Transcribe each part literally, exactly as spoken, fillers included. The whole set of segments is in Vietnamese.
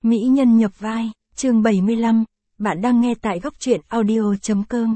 Mỹ nhân nhập vai, chương bảy mươi lăm, bạn đang nghe tại góc truyện audio chấm com.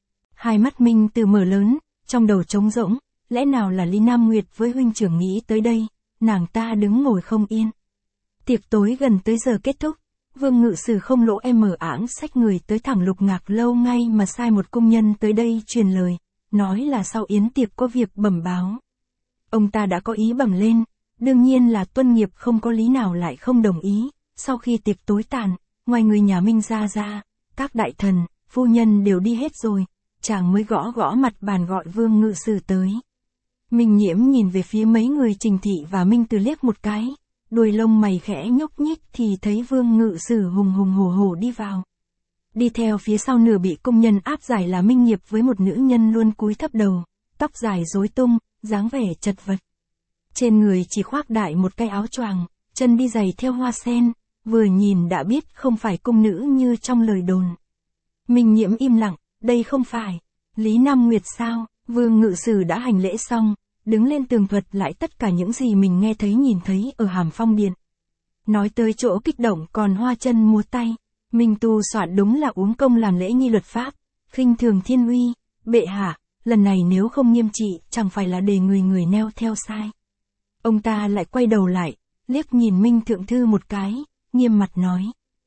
Hai mắt Minh Từ mở lớn, trong đầu trống rỗng, lẽ nào là Lý Nam Nguyệt với huynh trưởng nghĩ tới đây, nàng ta đứng ngồi không yên. Tiệc tối gần tới giờ kết thúc, Vương Ngự Sử không lỗ em mở ảng xách người tới thẳng Lục Ngạc lâu ngay mà sai một công nhân tới đây truyền lời, nói là sau yến tiệc có việc bẩm báo. Ông ta đã có ý bẩm lên, đương nhiên là Tuân Nghiệp không có lý nào lại không đồng ý. Sau khi tiệc tối tàn, ngoài người nhà Minh ra ra, các đại thần, phu nhân đều đi hết rồi, chàng mới gõ gõ mặt bàn gọi Vương Ngự Sử tới. Minh Nhiễm nhìn về phía mấy người Trình Thị và Minh Từ liếc một cái, đuôi lông mày khẽ nhúc nhích thì thấy Vương Ngự Sử hùng hùng hổ hổ đi vào. Đi theo phía sau nửa bị công nhân áp giải là Minh Nghiệp với một nữ nhân luôn cúi thấp đầu, tóc dài rối tung, dáng vẻ chật vật. Trên người chỉ khoác đại một cái áo choàng, chân đi giày theo hoa sen, vừa nhìn đã biết không phải cung nữ như trong lời đồn. Minh Nhiễm im lặng, đây không phải Lý Nam Nguyệt sao? Vương Ngự Sử đã hành lễ xong, đứng lên tường thuật lại tất cả những gì mình nghe thấy nhìn thấy ở Hàm Phong Điện. Nói tới chỗ kích động còn hoa chân múa tay, Minh Tu Soạn đúng là uống công làm lễ nghi luật pháp, khinh thường thiên uy, bệ hạ, lần này nếu không nghiêm trị chẳng phải là để người người neo theo sai. Ông ta lại quay đầu lại, liếc nhìn Minh Thượng Thư một cái, nghiêm mặt nói.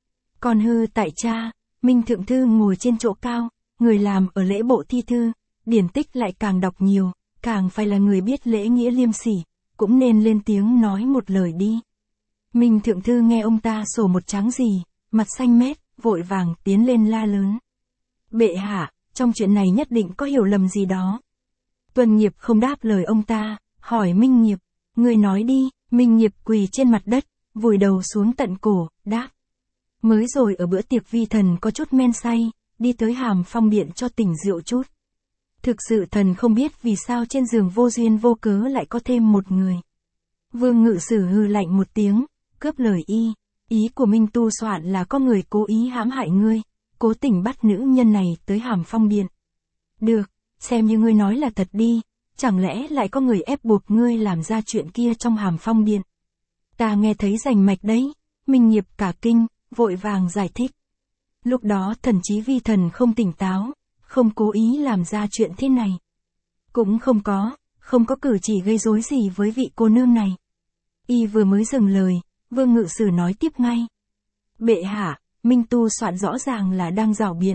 Còn hư tại cha, Minh Thượng Thư ngồi trên chỗ cao, người làm ở lễ bộ thi thư, điển tích lại càng đọc nhiều, càng phải là người biết lễ nghĩa liêm sỉ, cũng nên lên tiếng nói một lời đi. Minh Thượng Thư nghe ông ta sổ một tráng gì, mặt xanh mét, vội vàng tiến lên la lớn. Bệ hạ, trong chuyện này nhất định có hiểu lầm gì đó. Tuân Nghiệp không đáp lời ông ta, hỏi Minh Nghiệp, người nói đi. Minh Nghiệp quỳ trên mặt đất, vùi đầu xuống tận cổ, đáp. Mới rồi ở bữa tiệc vi thần có chút men say, đi tới Hàm Phong Điện cho tỉnh rượu chút. Thực sự thần không biết vì sao trên giường vô duyên vô cớ lại có thêm một người. Vương Ngự Sử hừ lạnh một tiếng, cướp lời y. Ý của Minh Tu Soạn là có người cố ý hãm hại ngươi, cố tình bắt nữ nhân này tới Hàm Phong Điện. Được, xem như ngươi nói là thật đi, chẳng lẽ lại có người ép buộc ngươi làm ra chuyện kia trong Hàm Phong Điện. Ta nghe thấy rành mạch đấy. Minh Nghiệp cả kinh, vội vàng giải thích. Lúc đó thần trí vi thần không tỉnh táo, không cố ý làm ra chuyện thế này. Cũng không có, không có cử chỉ gây rối gì với vị cô nương này. Y vừa mới dừng lời, Vương Ngự Sử nói tiếp ngay. Bệ hạ, Minh Tu Soạn rõ ràng là đang rảo biện.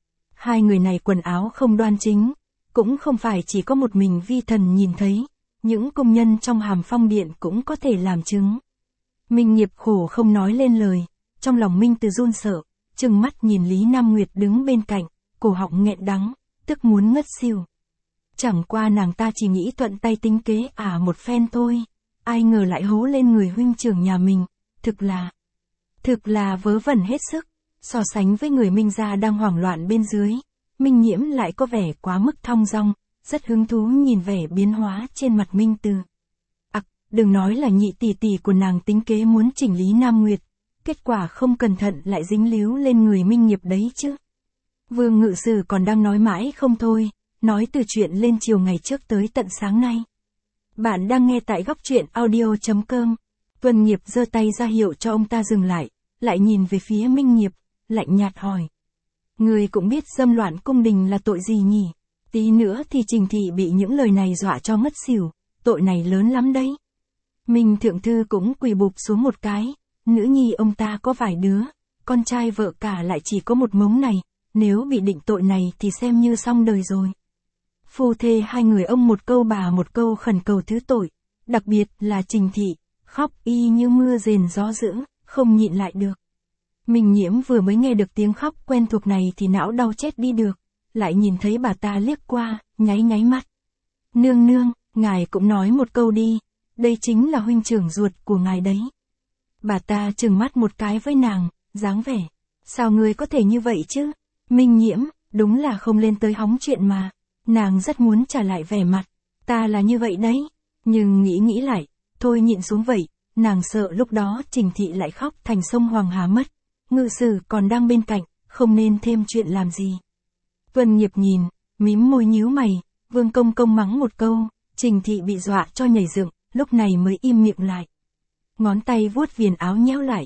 Hai người này quần áo không đoan chính, cũng không phải chỉ có một mình vi thần nhìn thấy, những công nhân trong Hàm Phong Điện cũng có thể làm chứng. Minh Nghiệp khổ không nói lên lời, trong lòng Minh Từ run sợ, trừng mắt nhìn Lý Nam Nguyệt đứng bên cạnh, cổ họng nghẹn đắng, tức muốn ngất xỉu. Chẳng qua nàng ta chỉ nghĩ thuận tay tính kế à một phen thôi, ai ngờ lại hố lên người huynh trưởng nhà mình, thực là, thực là vớ vẩn hết sức, so sánh với người Minh gia đang hoảng loạn bên dưới, Minh Nhiễm lại có vẻ quá mức thong dong, rất hứng thú nhìn vẻ biến hóa trên mặt Minh Từ. Ặc, đừng nói là nhị tỷ tỷ của nàng tính kế muốn chỉnh Lý Nam Nguyệt, kết quả không cẩn thận lại dính líu lên người Minh Nghiệp đấy chứ. Vương Ngự Sử còn đang nói mãi không thôi, nói từ chuyện lên chiều ngày trước tới tận sáng nay. Bạn đang nghe tại góc truyện audio chấm com. Tuân Nghiệp giơ tay ra hiệu cho ông ta dừng lại, lại nhìn về phía Minh Nghiệp, lạnh nhạt hỏi. Người cũng biết dâm loạn cung đình là tội gì nhỉ? Tí nữa thì Trình Thị bị những lời này dọa cho ngất xỉu, tội này lớn lắm đấy. Minh Thượng Thư cũng quỳ bụp xuống một cái, nữ nhi ông ta có vài đứa, con trai vợ cả lại chỉ có một mống này, nếu bị định tội này thì xem như xong đời rồi. Phu thê hai người ông một câu bà một câu khẩn cầu thứ tội, đặc biệt là Trình Thị, khóc y như mưa rền gió dữ, không nhịn lại được. Minh Nhiễm vừa mới nghe được tiếng khóc quen thuộc này thì não đau chết đi được, lại nhìn thấy bà ta liếc qua, nháy nháy mắt. Nương nương, ngài cũng nói một câu đi, đây chính là huynh trưởng ruột của ngài đấy. Bà ta trừng mắt một cái với nàng, dáng vẻ, sao ngươi có thể như vậy chứ? Minh Nhiễm, đúng là không lên tới hóng chuyện mà. Nàng rất muốn trả lại vẻ mặt, ta là như vậy đấy, nhưng nghĩ nghĩ lại, thôi nhịn xuống vậy, nàng sợ lúc đó Trình Thị lại khóc thành sông Hoàng Hà mất. Ngự Sử còn đang bên cạnh, không nên thêm chuyện làm gì. Tuân Nghiệp nhìn, mím môi nhíu mày, Vương Công Công mắng một câu, Trình Thị bị dọa cho nhảy dựng, lúc này mới im miệng lại. Ngón tay vuốt viền áo nhéo lại,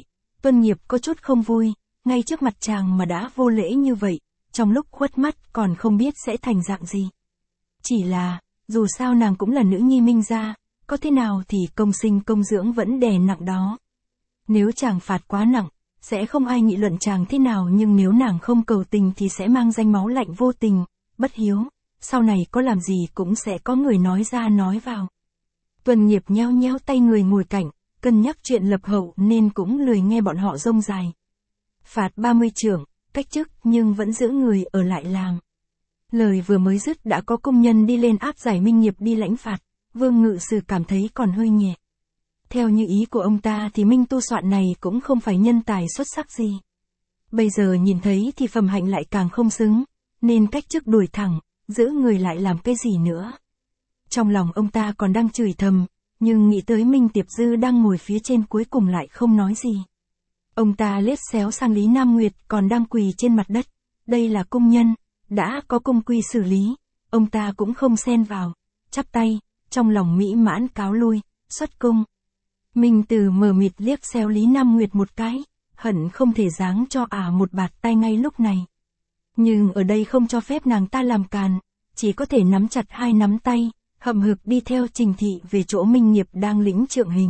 Tuân Nghiệp có chút không vui, ngay trước mặt chàng mà đã vô lễ như vậy, trong lúc khuất mắt còn không biết sẽ thành dạng gì. Chỉ là, dù sao nàng cũng là nữ nhi Minh gia, có thế nào thì công sinh công dưỡng vẫn đè nặng đó. Nếu chàng phạt quá nặng, sẽ không ai nghị luận chàng thế nào, nhưng nếu nàng không cầu tình thì sẽ mang danh máu lạnh vô tình, bất hiếu, sau này có làm gì cũng sẽ có người nói ra nói vào. Tuân Nghiệp nheo nheo tay người ngồi cạnh, cân nhắc chuyện lập hậu nên cũng lười nghe bọn họ rông dài. Phạt ba mươi chưởng, cách chức nhưng vẫn giữ người ở lại làm. Lời vừa mới dứt đã có công nhân đi lên áp giải Minh Nghiệp đi lãnh phạt, Vương ngự sử cảm thấy còn hơi nhẹ. Theo như ý của ông ta thì Minh tu soạn này cũng không phải nhân tài xuất sắc gì. Bây giờ nhìn thấy thì phẩm hạnh lại càng không xứng, nên cách chức đuổi thẳng, giữ người lại làm cái gì nữa. Trong lòng ông ta còn đang chửi thầm, nhưng nghĩ tới Minh Tiệp Dư đang ngồi phía trên cuối cùng lại không nói gì. Ông ta liếc xéo sang Lý Nam Nguyệt còn đang quỳ trên mặt đất, đây là công nhân, đã có công quy xử lý, ông ta cũng không xen vào, chắp tay, trong lòng mỹ mãn cáo lui, xuất cung. Minh Từ mờ mịt liếc xéo Lý Nam Nguyệt một cái, hận không thể giáng cho ả một bạt tay ngay lúc này. Nhưng ở đây không cho phép nàng ta làm càn, chỉ có thể nắm chặt hai nắm tay, hậm hực đi theo Trình Thị về chỗ Minh Nghiệp đang lĩnh trượng hình.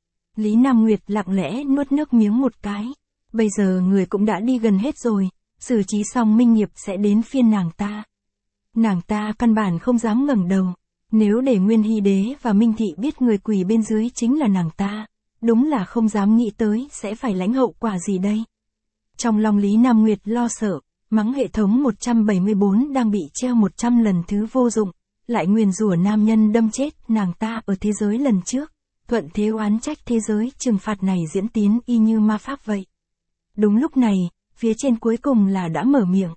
Lý Nam Nguyệt lặng lẽ nuốt nước miếng một cái, bây giờ người cũng đã đi gần hết rồi, xử trí xong Minh Nghiệp sẽ đến phiên nàng ta. Nàng ta căn bản không dám ngẩng đầu, nếu để Nguyên Hy Đế và Minh Thị biết người quỳ bên dưới chính là nàng ta, đúng là không dám nghĩ tới sẽ phải lãnh hậu quả gì đây. Trong lòng Lý Nam Nguyệt lo sợ, mắng hệ thống một trăm bảy mươi bốn đang bị treo một trăm lần thứ vô dụng, lại nguyền rủa nam nhân đâm chết nàng ta ở thế giới lần trước, thuận thế oán trách thế giới trừng phạt này diễn tiến y như ma pháp vậy. Đúng lúc này, phía trên cuối cùng là đã mở miệng.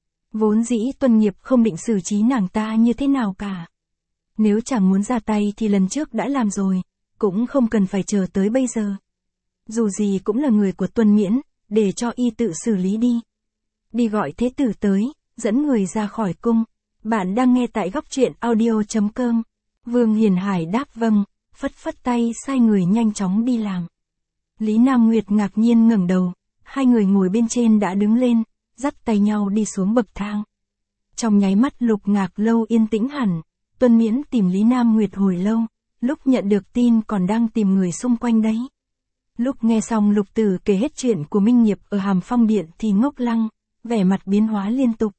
Vốn dĩ Tuân Nghiệp không định xử trí nàng ta như thế nào cả. Nếu chẳng muốn ra tay thì lần trước đã làm rồi, cũng không cần phải chờ tới bây giờ. Dù gì cũng là người của Tuân Miễn, để cho y tự xử lý đi. Đi gọi thế tử tới, dẫn người ra khỏi cung. Bạn đang nghe tại góc truyện audio chấm com. Vương Hiền Hải đáp vâng, phất phất tay sai người nhanh chóng đi làm. Lý Nam Nguyệt ngạc nhiên ngẩng đầu, hai người ngồi bên trên đã đứng lên, dắt tay nhau đi xuống bậc thang. Trong nháy mắt Lục Ngạc Lâu yên tĩnh hẳn, Tuân Miễn tìm Lý Nam Nguyệt hồi lâu, lúc nhận được tin còn đang tìm người xung quanh đấy. Lúc nghe xong Lục Tử kể hết chuyện của Minh Nghiệp ở Hàm Phong Điện thì ngốc lăng, vẻ mặt biến hóa liên tục.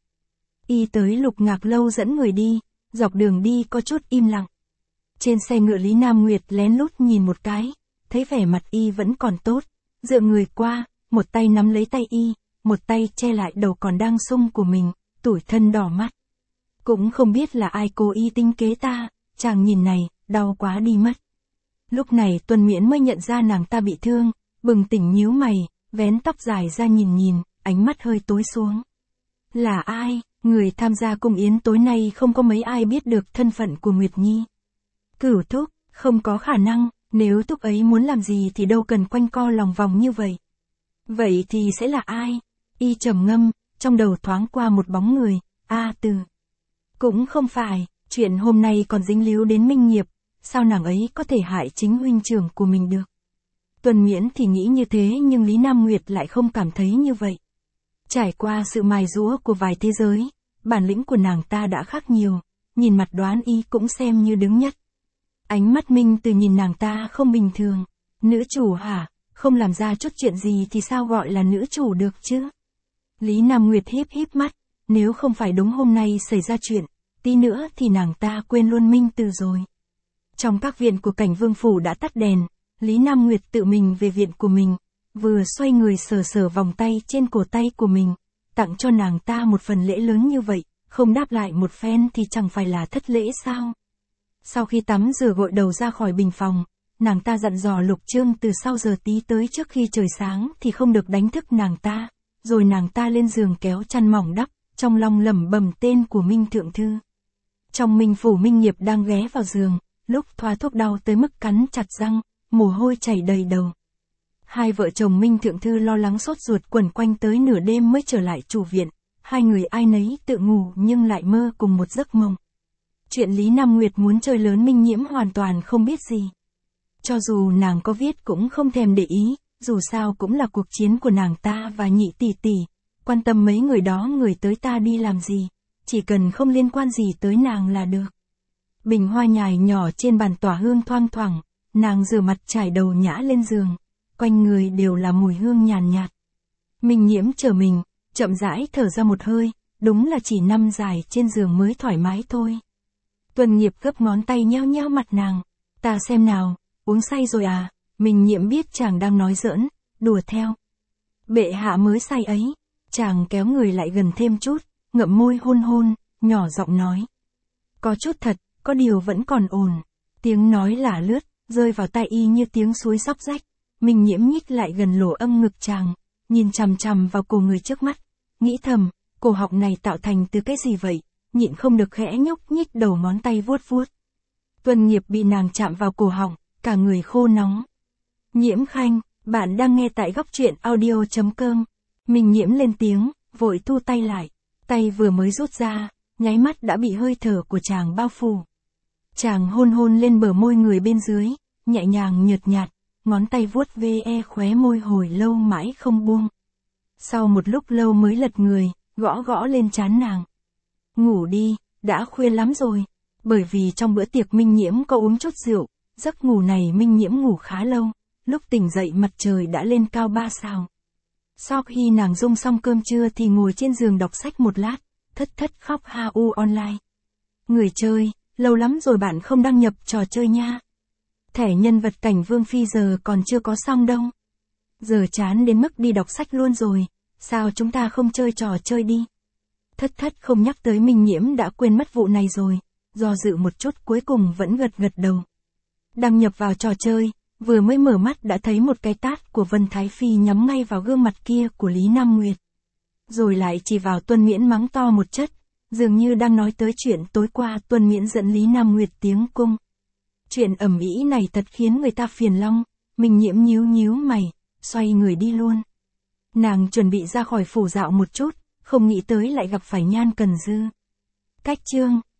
Y tới Lục Ngạc Lâu dẫn người đi, dọc đường đi có chút im lặng. Trên xe ngựa Lý Nam Nguyệt lén lút nhìn một cái, thấy vẻ mặt y vẫn còn tốt, dựa người qua, một tay nắm lấy tay y, một tay che lại đầu còn đang sung của mình, tủi thân đỏ mắt. Cũng không biết là ai cố ý tính kế ta, chàng nhìn này, đau quá đi mất. Lúc này Tuân Miễn mới nhận ra nàng ta bị thương, bừng tỉnh nhíu mày, vén tóc dài ra nhìn nhìn, ánh mắt hơi tối xuống. Là ai? Người tham gia cung yến tối nay không có mấy ai biết được thân phận của Nguyệt Nhi. Cửu Thúc, không có khả năng, nếu Thúc ấy muốn làm gì thì đâu cần quanh co lòng vòng như vậy. Vậy thì sẽ là ai? Y trầm ngâm, trong đầu thoáng qua một bóng người, A Từ. Cũng không phải, chuyện hôm nay còn dính líu đến Minh Nghiệp, sao nàng ấy có thể hại chính huynh trưởng của mình được? Tuân Miễn thì nghĩ như thế nhưng Lý Nam Nguyệt lại không cảm thấy như vậy. Trải qua sự mài giũa của vài thế giới, bản lĩnh của nàng ta đã khác nhiều, nhìn mặt đoán y cũng xem như đứng nhất. Ánh mắt Minh Từ nhìn nàng ta không bình thường, nữ chủ hả, không làm ra chút chuyện gì thì sao gọi là nữ chủ được chứ? Lý Nam Nguyệt híp híp mắt, nếu không phải đúng hôm nay xảy ra chuyện, tí nữa thì nàng ta quên luôn Minh Từ rồi. Trong các viện của Cảnh Vương Phủ đã tắt đèn, Lý Nam Nguyệt tự mình về viện của mình, vừa xoay người sờ sờ vòng tay trên cổ tay của mình, tặng cho nàng ta một phần lễ lớn như vậy, không đáp lại một phen thì chẳng phải là thất lễ sao? Sau khi tắm rửa gội đầu ra khỏi bình phòng, nàng ta dặn dò Lục Trương từ sau giờ tí tới trước khi trời sáng thì không được đánh thức nàng ta, rồi nàng ta lên giường kéo chăn mỏng đắp, trong lòng lẩm bẩm tên của Minh Thượng Thư. Trong Minh Phủ Minh Nghiệp đang ghé vào giường, lúc thoa thuốc đau tới mức cắn chặt răng, mồ hôi chảy đầy đầu. Hai vợ chồng Minh Thượng Thư lo lắng sốt ruột quẩn quanh tới nửa đêm mới trở lại chủ viện, hai người ai nấy tự ngủ nhưng lại mơ cùng một giấc mộng. Chuyện Lý Nam Nguyệt muốn chơi lớn Minh Nhiễm hoàn toàn không biết gì. Cho dù nàng có viết cũng không thèm để ý, dù sao cũng là cuộc chiến của nàng ta và nhị tỷ tỷ, quan tâm mấy người đó người tới ta đi làm gì, chỉ cần không liên quan gì tới nàng là được. Bình hoa nhài nhỏ trên bàn tỏa hương thoang thoảng, nàng rửa mặt trải đầu nhã lên giường, quanh người đều là mùi hương nhàn nhạt. Minh Nhiễm chờ mình, chậm rãi thở ra một hơi, đúng là chỉ nằm dài trên giường mới thoải mái thôi. Tuần Nghiệp gấp ngón tay nheo nheo mặt nàng, ta xem nào, uống say rồi à, Minh Nhiễm biết chàng đang nói giỡn, đùa theo. Bệ hạ mới say ấy, chàng kéo người lại gần thêm chút, ngậm môi hôn hôn, nhỏ giọng nói. Có chút thật, có điều vẫn còn ổn. Tiếng nói lả lướt, rơi vào tai y như tiếng suối xóc rách. Minh Nhiễm nhích lại gần lỗ âm ngực chàng, nhìn chằm chằm vào cổ người trước mắt, nghĩ thầm, cổ họng này tạo thành từ cái gì vậy, nhịn không được khẽ nhúc nhích đầu ngón tay vuốt vuốt. Tuần Nghiệp bị nàng chạm vào cổ họng, cả người khô nóng. Nhiễm Khanh, bạn đang nghe tại góc truyện audio chấm com. Minh Nhiễm lên tiếng, vội thu tay lại, tay vừa mới rút ra, nháy mắt đã bị hơi thở của chàng bao phủ. Chàng hôn hôn lên bờ môi người bên dưới, nhẹ nhàng nhợt nhạt, ngón tay vuốt ve khóe môi hồi lâu mãi không buông. Sau một lúc lâu mới lật người, gõ gõ lên trán nàng. Ngủ đi, đã khuya lắm rồi. Bởi vì trong bữa tiệc Minh Nhiễm có uống chút rượu, giấc ngủ này Minh Nhiễm ngủ khá lâu, lúc tỉnh dậy mặt trời đã lên cao ba sao. Sau khi nàng dung xong cơm trưa thì ngồi trên giường đọc sách một lát, thất thất khóc ha u online. Người chơi, lâu lắm rồi bạn không đăng nhập trò chơi nha. Thẻ nhân vật cảnh Vương Phi giờ còn chưa có xong đâu. Giờ chán đến mức đi đọc sách luôn rồi, sao chúng ta không chơi trò chơi đi. Thất thất không nhắc tới Minh Nhiễm đã quên mất vụ này rồi, do dự một chút cuối cùng vẫn gật gật đầu. Đăng nhập vào trò chơi, vừa mới mở mắt đã thấy một cái tát của Vân Thái Phi nhắm ngay vào gương mặt kia của Lý Nam Nguyệt. Rồi lại chỉ vào Tuân Miễn mắng to một chất, dường như đang nói tới chuyện tối qua Tuân Miễn dẫn Lý Nam Nguyệt tiến cung. Chuyện ầm ĩ này thật khiến người ta phiền long, Minh Nhiễm nhíu nhíu mày, xoay người đi luôn. Nàng chuẩn bị ra khỏi phủ dạo một chút, không nghĩ tới lại gặp phải Nhan Cần Dư. Cách chương